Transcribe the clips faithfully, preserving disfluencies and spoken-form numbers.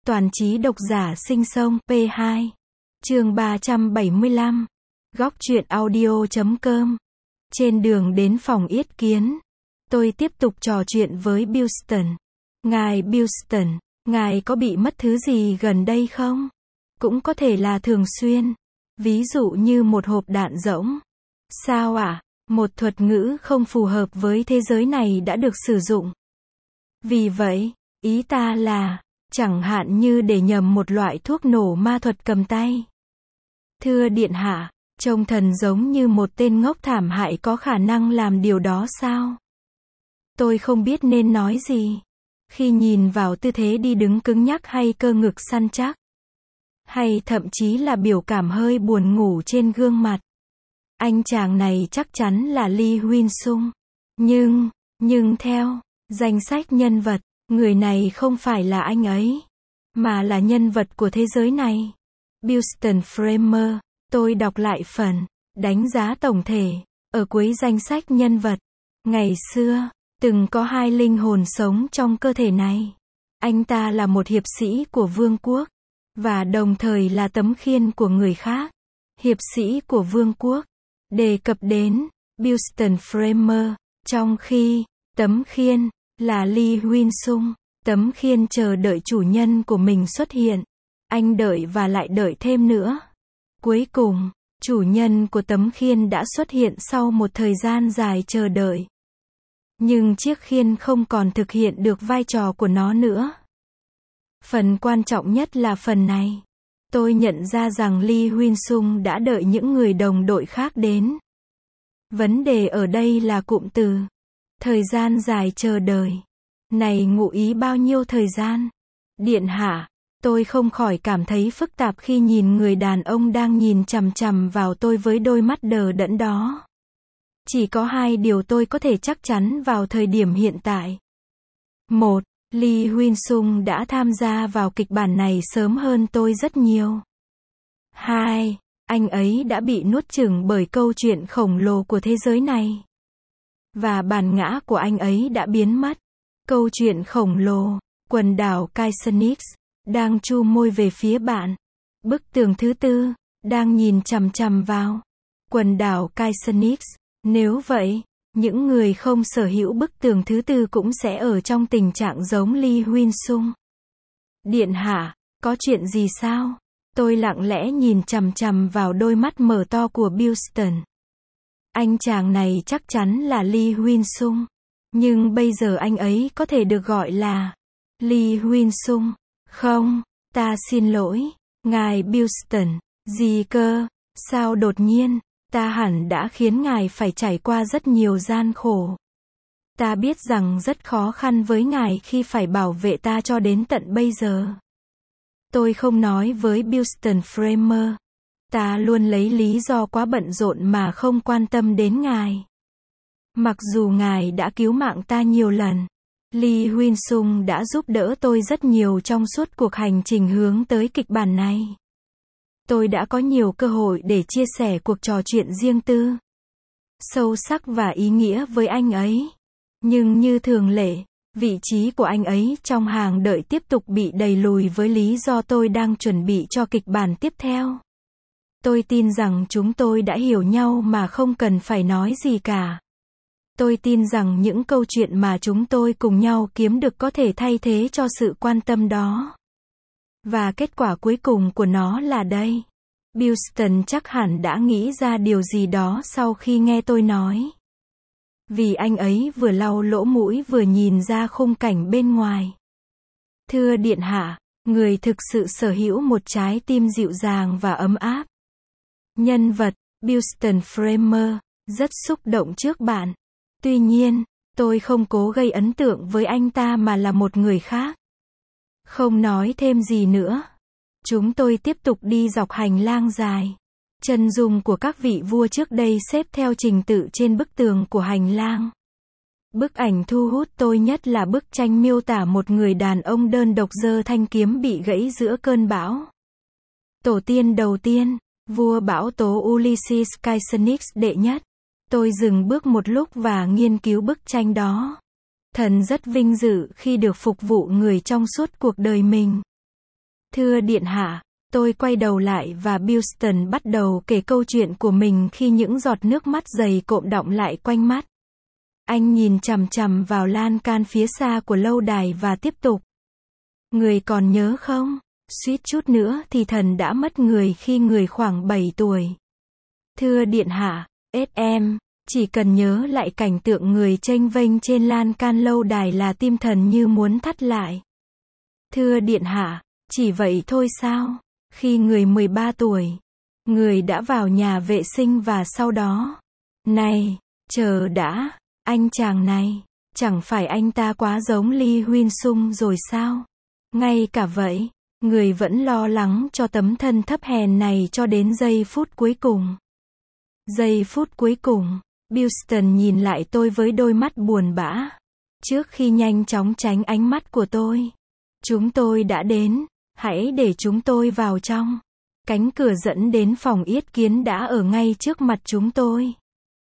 Toàn trí độc giả sinh sông P hai. Chương ba trăm bảy mươi lăm. Góc truyện audio chấm com. Trên đường đến phòng yết kiến, tôi tiếp tục trò chuyện với Bilston. Ngài Bilston, ngài có bị mất thứ gì gần đây không? Cũng có thể là thường xuyên. Ví dụ như một hộp đạn rỗng. Sao ạ? À? Một thuật ngữ không phù hợp với thế giới này đã được sử dụng. Vì vậy, ý ta là, chẳng hạn như để nhầm một loại thuốc nổ ma thuật cầm tay. Thưa điện hạ, trông thần giống như một tên ngốc thảm hại có khả năng làm điều đó sao? Tôi không biết nên nói gì. Khi nhìn vào tư thế đi đứng cứng nhắc hay cơ ngực săn chắc. Hay thậm chí là biểu cảm hơi buồn ngủ trên gương mặt. Anh chàng này chắc chắn là Lee Huynh Sung. Nhưng, nhưng theo danh sách nhân vật, người này không phải là anh ấy, mà là nhân vật của thế giới này. Bilston Framer, tôi đọc lại phần đánh giá tổng thể ở cuối danh sách nhân vật. Ngày xưa, từng có hai linh hồn sống trong cơ thể này. Anh ta là một hiệp sĩ của vương quốc, và đồng thời là tấm khiên của người khác. Hiệp sĩ của vương quốc đề cập đến Bilston Framer, trong khi tấm khiên là Lee Huynh Sung. Tấm khiên chờ đợi chủ nhân của mình xuất hiện. Anh đợi và lại đợi thêm nữa. Cuối cùng, chủ nhân của tấm khiên đã xuất hiện sau một thời gian dài chờ đợi. Nhưng chiếc khiên không còn thực hiện được vai trò của nó nữa. Phần quan trọng nhất là phần này. Tôi nhận ra rằng Lee Huynh Sung đã đợi những người đồng đội khác đến. Vấn đề ở đây là cụm từ thời gian dài chờ đợi. Này ngụ ý bao nhiêu thời gian? Điện hạ, tôi không khỏi cảm thấy phức tạp khi nhìn người đàn ông đang nhìn chằm chằm vào tôi với đôi mắt đờ đẫn đó. Chỉ có hai điều tôi có thể chắc chắn vào thời điểm hiện tại. Một, Lee Huynh Sung đã tham gia vào kịch bản này sớm hơn tôi rất nhiều. Hai, anh ấy đã bị nuốt chửng bởi câu chuyện khổng lồ của thế giới này. Và bản ngã của anh ấy đã biến mất. Câu chuyện khổng lồ, quần đảo Kaisenix, đang chu môi về phía bạn. Bức tường thứ tư, đang nhìn chằm chằm vào. Quần đảo Kaisenix, nếu vậy, những người không sở hữu bức tường thứ tư cũng sẽ ở trong tình trạng giống Lee Huynh Sung. Điện hạ, có chuyện gì sao? Tôi lặng lẽ nhìn chằm chằm vào đôi mắt mở to của Bilston. Anh chàng này chắc chắn là Lee Huynh Sung. Nhưng bây giờ anh ấy có thể được gọi là Lee Huynh Sung. Không, ta xin lỗi, ngài Bilston. Gì cơ? Sao đột nhiên? Ta hẳn đã khiến ngài phải trải qua rất nhiều gian khổ. Ta biết rằng rất khó khăn với ngài khi phải bảo vệ ta cho đến tận bây giờ. Tôi không nói với Bilston Framer. Ta luôn lấy lý do quá bận rộn mà không quan tâm đến ngài. Mặc dù ngài đã cứu mạng ta nhiều lần, Lee Huynh Sung đã giúp đỡ tôi rất nhiều trong suốt cuộc hành trình hướng tới kịch bản này. Tôi đã có nhiều cơ hội để chia sẻ cuộc trò chuyện riêng tư, sâu sắc và ý nghĩa với anh ấy. Nhưng như thường lệ, vị trí của anh ấy trong hàng đợi tiếp tục bị đẩy lùi với lý do tôi đang chuẩn bị cho kịch bản tiếp theo. Tôi tin rằng chúng tôi đã hiểu nhau mà không cần phải nói gì cả. Tôi tin rằng những câu chuyện mà chúng tôi cùng nhau kiếm được có thể thay thế cho sự quan tâm đó. Và kết quả cuối cùng của nó là đây. Bilston chắc hẳn đã nghĩ ra điều gì đó sau khi nghe tôi nói. Vì anh ấy vừa lau lỗ mũi vừa nhìn ra khung cảnh bên ngoài. Thưa điện hạ, người thực sự sở hữu một trái tim dịu dàng và ấm áp. Nhân vật, Bilston Framer, rất xúc động trước bạn. Tuy nhiên, tôi không cố gây ấn tượng với anh ta mà là một người khác. Không nói thêm gì nữa. Chúng tôi tiếp tục đi dọc hành lang dài. Chân dung của các vị vua trước đây xếp theo trình tự trên bức tường của hành lang. Bức ảnh thu hút tôi nhất là bức tranh miêu tả một người đàn ông đơn độc giơ thanh kiếm bị gãy giữa cơn bão. Tổ tiên đầu tiên, vua bão tố Ulysses Kaisenix đệ nhất. Tôi dừng bước một lúc và nghiên cứu bức tranh đó. Thần rất vinh dự khi được phục vụ người trong suốt cuộc đời mình. Thưa điện hạ, tôi quay đầu lại và Buxton bắt đầu kể câu chuyện của mình khi những giọt nước mắt dày cộm đọng lại quanh mắt. Anh nhìn chằm chằm vào lan can phía xa của lâu đài và tiếp tục. Người còn nhớ không? Suýt chút nữa thì thần đã mất người khi người khoảng bảy tuổi. Thưa điện hạ, ét em, chỉ cần nhớ lại cảnh tượng người chênh vênh trên lan can lâu đài là tim thần như muốn thắt lại. Thưa điện hạ, chỉ vậy thôi sao? Khi người mười ba tuổi, người đã vào nhà vệ sinh và sau đó. Này, chờ đã, anh chàng này, chẳng phải anh ta quá giống Lee Huyên Sung rồi sao? Ngay cả vậy, người vẫn lo lắng cho tấm thân thấp hèn này cho đến giây phút cuối cùng. Giây phút cuối cùng, Buxton nhìn lại tôi với đôi mắt buồn bã. Trước khi nhanh chóng tránh ánh mắt của tôi. Chúng tôi đã đến, hãy để chúng tôi vào trong. Cánh cửa dẫn đến phòng yết kiến đã ở ngay trước mặt chúng tôi.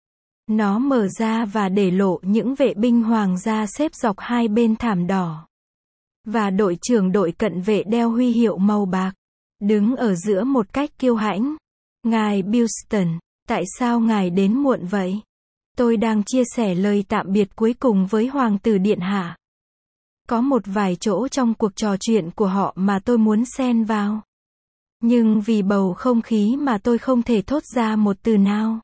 Nó mở ra và để lộ những vệ binh hoàng gia xếp dọc hai bên thảm đỏ. Và đội trưởng đội cận vệ đeo huy hiệu màu bạc, đứng ở giữa một cách kiêu hãnh. Ngài Buxton, tại sao ngài đến muộn vậy? Tôi đang chia sẻ lời tạm biệt cuối cùng với Hoàng tử Điện Hạ. Có một vài chỗ trong cuộc trò chuyện của họ mà tôi muốn xen vào. Nhưng vì bầu không khí mà tôi không thể thốt ra một từ nào.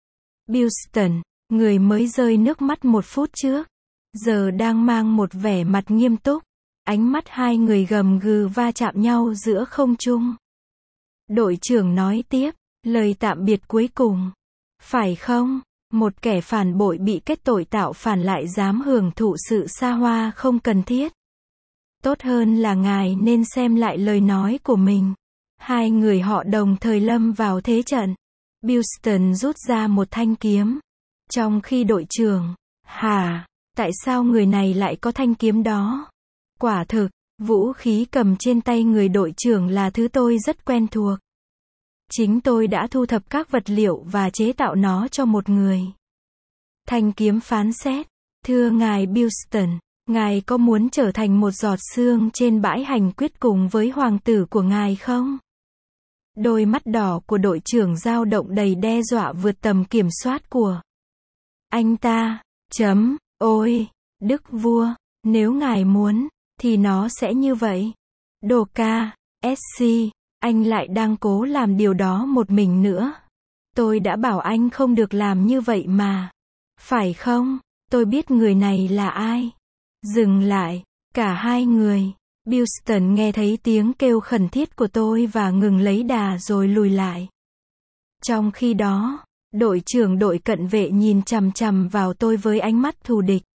Buxton, người mới rơi nước mắt một phút trước, giờ đang mang một vẻ mặt nghiêm túc. Ánh mắt hai người gầm gừ va chạm nhau giữa không trung. Đội trưởng nói tiếp, lời tạm biệt cuối cùng. Phải không? Một kẻ phản bội bị kết tội tạo phản lại dám hưởng thụ sự xa hoa không cần thiết. Tốt hơn là ngài nên xem lại lời nói của mình. Hai người họ đồng thời lâm vào thế trận. Buxton rút ra một thanh kiếm. Trong khi đội trưởng, hả, tại sao người này lại có thanh kiếm đó? Quả thực, vũ khí cầm trên tay người đội trưởng là thứ tôi rất quen thuộc. Chính tôi đã thu thập các vật liệu và chế tạo nó cho một người. Thanh kiếm phán xét, thưa ngài Buxton, ngài có muốn trở thành một giọt sương trên bãi hành quyết cùng với hoàng tử của ngài không? Đôi mắt đỏ của đội trưởng dao động đầy đe dọa vượt tầm kiểm soát của anh ta. Chấm, ôi, đức vua, nếu ngài muốn, thì nó sẽ như vậy. Đồ ca, ét xê, anh lại đang cố làm điều đó một mình nữa. Tôi đã bảo anh không được làm như vậy mà. Phải không? Tôi biết người này là ai. Dừng lại, cả hai người. Buxton nghe thấy tiếng kêu khẩn thiết của tôi và ngừng lấy đà rồi lùi lại. Trong khi đó, đội trưởng đội cận vệ nhìn chằm chằm vào tôi với ánh mắt thù địch.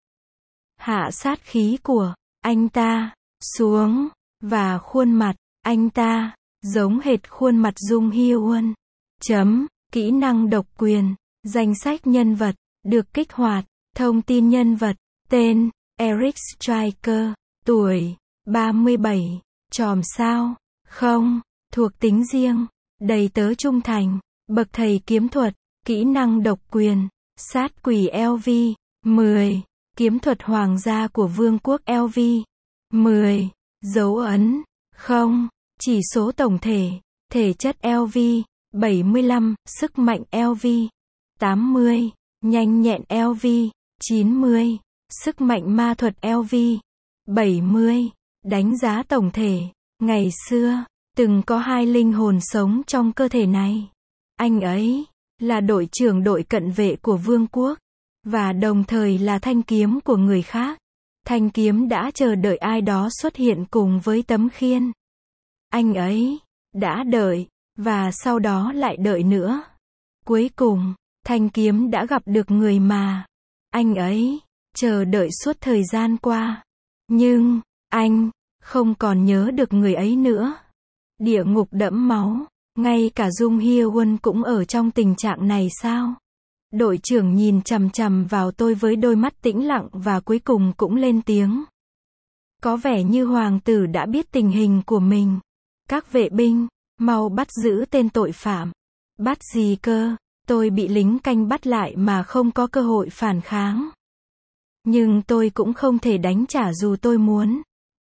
Hạ sát khí của anh ta xuống, và khuôn mặt anh ta giống hệt khuôn mặt Jung Hye-won. Chấm, kỹ năng độc quyền, danh sách nhân vật được kích hoạt, thông tin nhân vật, tên Eric Striker, tuổi ba mươi bảy, chòm sao, không, thuộc tính riêng, đầy tớ trung thành, bậc thầy kiếm thuật, kỹ năng độc quyền, sát quỷ lờ vê, mười, kiếm thuật hoàng gia của vương quốc lờ vê, mười, dấu ấn, không, chỉ số tổng thể, thể chất lờ vê, bảy mươi lăm, sức mạnh lờ vê, tám mươi, nhanh nhẹn lờ vê, chín mươi, sức mạnh ma thuật lờ vê, bảy mươi, đánh giá tổng thể, ngày xưa, từng có hai linh hồn sống trong cơ thể này. Anh ấy là đội trưởng đội cận vệ của vương quốc, và đồng thời là thanh kiếm của người khác. Thanh kiếm đã chờ đợi ai đó xuất hiện cùng với tấm khiên. Anh ấy đã đợi, và sau đó lại đợi nữa. Cuối cùng, thanh kiếm đã gặp được người mà anh ấy chờ đợi suốt thời gian qua. Nhưng, anh không còn nhớ được người ấy nữa. Địa ngục đẫm máu, ngay cả Jung Hye-won cũng ở trong tình trạng này sao? Đội trưởng nhìn chằm chằm vào tôi với đôi mắt tĩnh lặng và cuối cùng cũng lên tiếng. Có vẻ như hoàng tử đã biết tình hình của mình. Các vệ binh, mau bắt giữ tên tội phạm. Bắt gì cơ? Tôi bị lính canh bắt lại mà không có cơ hội phản kháng. Nhưng tôi cũng không thể đánh trả dù tôi muốn.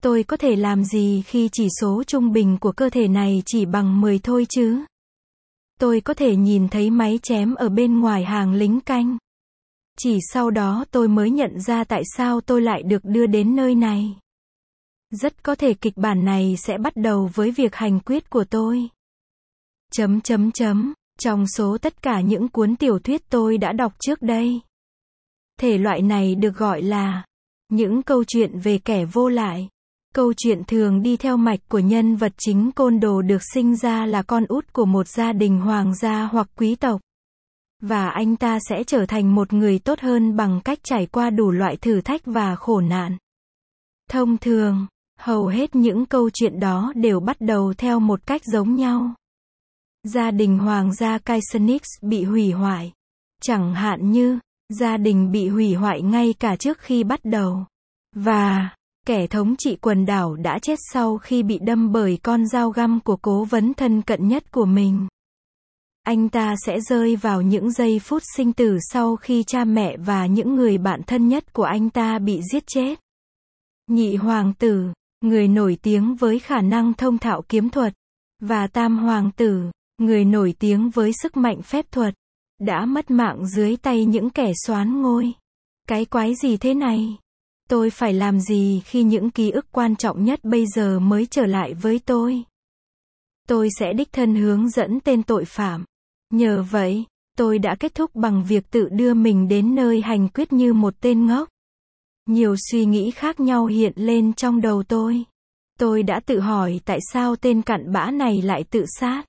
Tôi có thể làm gì khi chỉ số trung bình của cơ thể này chỉ bằng mười thôi chứ? Tôi có thể nhìn thấy máy chém ở bên ngoài hàng lính canh. Chỉ sau đó tôi mới nhận ra tại sao tôi lại được đưa đến nơi này. Rất có thể kịch bản này sẽ bắt đầu với việc hành quyết của tôi. Chấm chấm chấm, trong số tất cả những cuốn tiểu thuyết tôi đã đọc trước đây. Thể loại này được gọi là những câu chuyện về kẻ vô lại. Câu chuyện thường đi theo mạch của nhân vật chính côn đồ được sinh ra là con út của một gia đình hoàng gia hoặc quý tộc. Và anh ta sẽ trở thành một người tốt hơn bằng cách trải qua đủ loại thử thách và khổ nạn. Thông thường, hầu hết những câu chuyện đó đều bắt đầu theo một cách giống nhau. Gia đình hoàng gia Kaiserniks bị hủy hoại. Chẳng hạn như, gia đình bị hủy hoại ngay cả trước khi bắt đầu. Và, kẻ thống trị quần đảo đã chết sau khi bị đâm bởi con dao găm của cố vấn thân cận nhất của mình. Anh ta sẽ rơi vào những giây phút sinh tử sau khi cha mẹ và những người bạn thân nhất của anh ta bị giết chết. Nhị hoàng tử, người nổi tiếng với khả năng thông thạo kiếm thuật, và tam hoàng tử, người nổi tiếng với sức mạnh phép thuật, đã mất mạng dưới tay những kẻ soán ngôi. Cái quái gì thế này? Tôi phải làm gì khi những ký ức quan trọng nhất bây giờ mới trở lại với tôi? Tôi sẽ đích thân hướng dẫn tên tội phạm. Nhờ vậy, tôi đã kết thúc bằng việc tự đưa mình đến nơi hành quyết như một tên ngốc. Nhiều suy nghĩ khác nhau hiện lên trong đầu tôi. Tôi đã tự hỏi tại sao tên cặn bã này lại tự sát.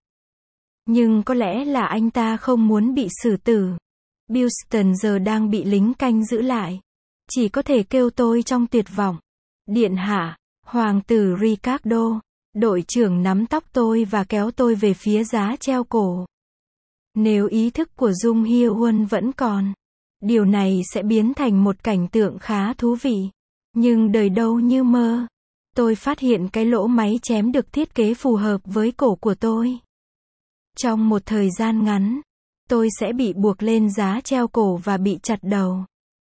Nhưng có lẽ là anh ta không muốn bị xử tử. Houston giờ đang bị lính canh giữ lại. Chỉ có thể kêu tôi trong tuyệt vọng. Điện hạ, hoàng tử Ricardo. Đội trưởng nắm tóc tôi và kéo tôi về phía giá treo cổ. Nếu ý thức của Jung Hye-won vẫn còn, điều này sẽ biến thành một cảnh tượng khá thú vị. Nhưng đời đâu như mơ. Tôi phát hiện cái lỗ máy chém được thiết kế phù hợp với cổ của tôi. Trong một thời gian ngắn, tôi sẽ bị buộc lên giá treo cổ và bị chặt đầu.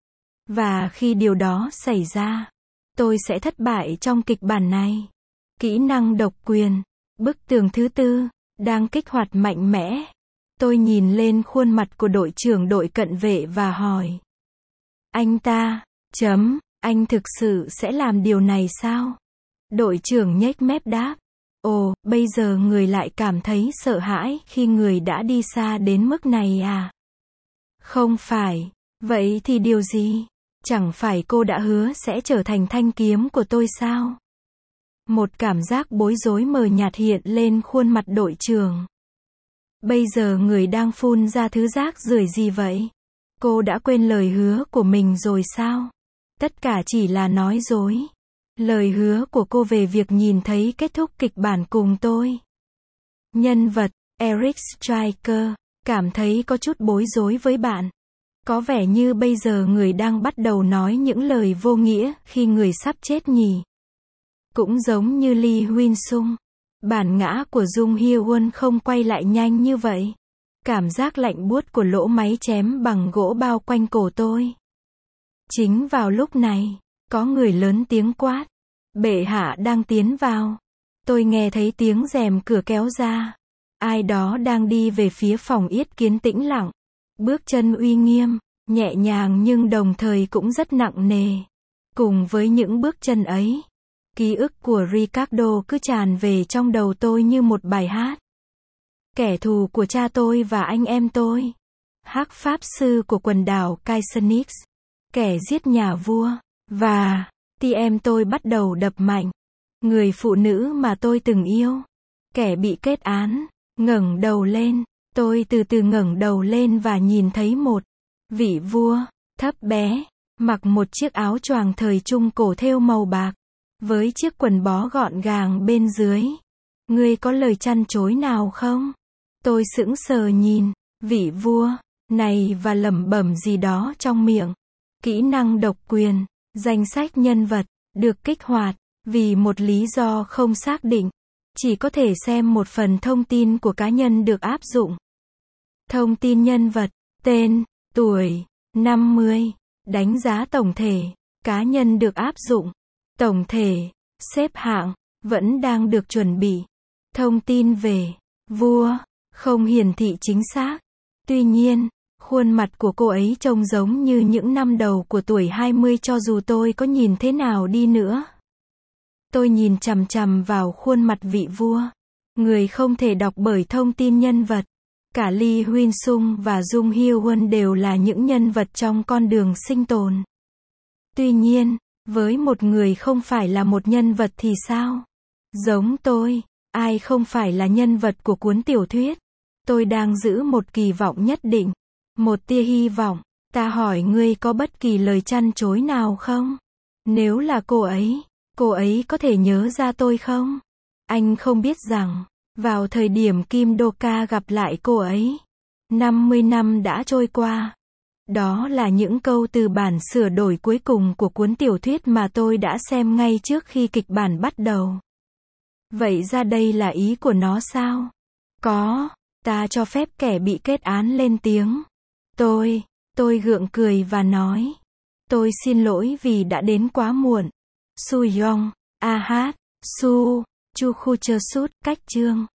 Và khi điều đó xảy ra, tôi sẽ thất bại trong kịch bản này. Kỹ năng độc quyền, bức tường thứ tư, đang kích hoạt mạnh mẽ. Tôi nhìn lên khuôn mặt của đội trưởng đội cận vệ và hỏi. Anh ta, chấm, anh thực sự sẽ làm điều này sao? Đội trưởng nhếch mép đáp. Ồ, bây giờ người lại cảm thấy sợ hãi khi người đã đi xa đến mức này à? Không phải. Vậy thì điều gì? Chẳng phải cô đã hứa sẽ trở thành thanh kiếm của tôi sao? Một cảm giác bối rối mờ nhạt hiện lên khuôn mặt đội trưởng. Bây giờ người đang phun ra thứ rác rưởi gì vậy? Cô đã quên lời hứa của mình rồi sao? Tất cả chỉ là nói dối. Lời hứa của cô về việc nhìn thấy kết thúc kịch bản cùng tôi. Nhân vật, Eric Striker, cảm thấy có chút bối rối với bạn. Có vẻ như bây giờ người đang bắt đầu nói những lời vô nghĩa khi người sắp chết nhỉ. Cũng giống như Lee Huynh Sung. Bản ngã của Jung Hye-won không quay lại nhanh như vậy. Cảm giác lạnh buốt của lỗ máy chém bằng gỗ bao quanh cổ tôi. Chính vào lúc này, có người lớn tiếng quát. Bệ hạ đang tiến vào. Tôi nghe thấy tiếng rèm cửa kéo ra. Ai đó đang đi về phía phòng yết kiến tĩnh lặng. Bước chân uy nghiêm, nhẹ nhàng nhưng đồng thời cũng rất nặng nề. Cùng với những bước chân ấy, ký ức của Ricardo cứ tràn về trong đầu tôi như một bài hát. Kẻ thù của cha tôi và anh em tôi. Hắc pháp sư của quần đảo Kaiserniks. Kẻ giết nhà vua. Và, tim em tôi bắt đầu đập mạnh. Người phụ nữ mà tôi từng yêu. Kẻ bị kết án. Ngẩng đầu lên. Tôi từ từ ngẩng đầu lên và nhìn thấy một vị vua, thấp bé, mặc một chiếc áo choàng thời trung cổ thêu màu bạc, với chiếc quần bó gọn gàng bên dưới. Ngươi có lời trăn trối nào không? Tôi sững sờ nhìn vị vua này và lẩm bẩm gì đó trong miệng. Kỹ năng độc quyền, danh sách nhân vật, được kích hoạt, vì một lý do không xác định. Chỉ có thể xem một phần thông tin của cá nhân được áp dụng. Thông tin nhân vật, tên, tuổi, năm mươi, đánh giá tổng thể, cá nhân được áp dụng. Tổng thể, Xếp hạng, vẫn đang được chuẩn bị. Thông tin về vua, không hiển thị chính xác. Tuy nhiên, khuôn mặt của cô ấy trông giống như những năm đầu của tuổi hai mươi cho dù tôi có nhìn thế nào đi nữa. Tôi nhìn chằm chằm vào khuôn mặt vị vua. Người không thể đọc bởi thông tin nhân vật. Cả Lee Huyên Sung và Jung Hyo Won đều là những nhân vật trong con đường sinh tồn. Tuy nhiên, với một người không phải là một nhân vật thì sao? Giống tôi, ai không phải là nhân vật của cuốn tiểu thuyết? Tôi đang giữ một kỳ vọng nhất định. Một tia hy vọng. Ta hỏi ngươi có bất kỳ lời trăn trối nào không? Nếu là cô ấy, cô ấy có thể nhớ ra tôi không? Anh không biết rằng, vào thời điểm Kim Do-ka gặp lại cô ấy, năm mươi năm đã trôi qua. Đó là những câu từ bản sửa đổi cuối cùng của cuốn tiểu thuyết mà tôi đã xem ngay trước khi kịch bản bắt đầu. Vậy ra đây là ý của nó sao? Có, ta cho phép kẻ bị kết án lên tiếng. Tôi, tôi gượng cười và nói. Tôi xin lỗi vì đã đến quá muộn. Su Yong, A Hát, Su, Chu Khu Chơ Sút, cách chương.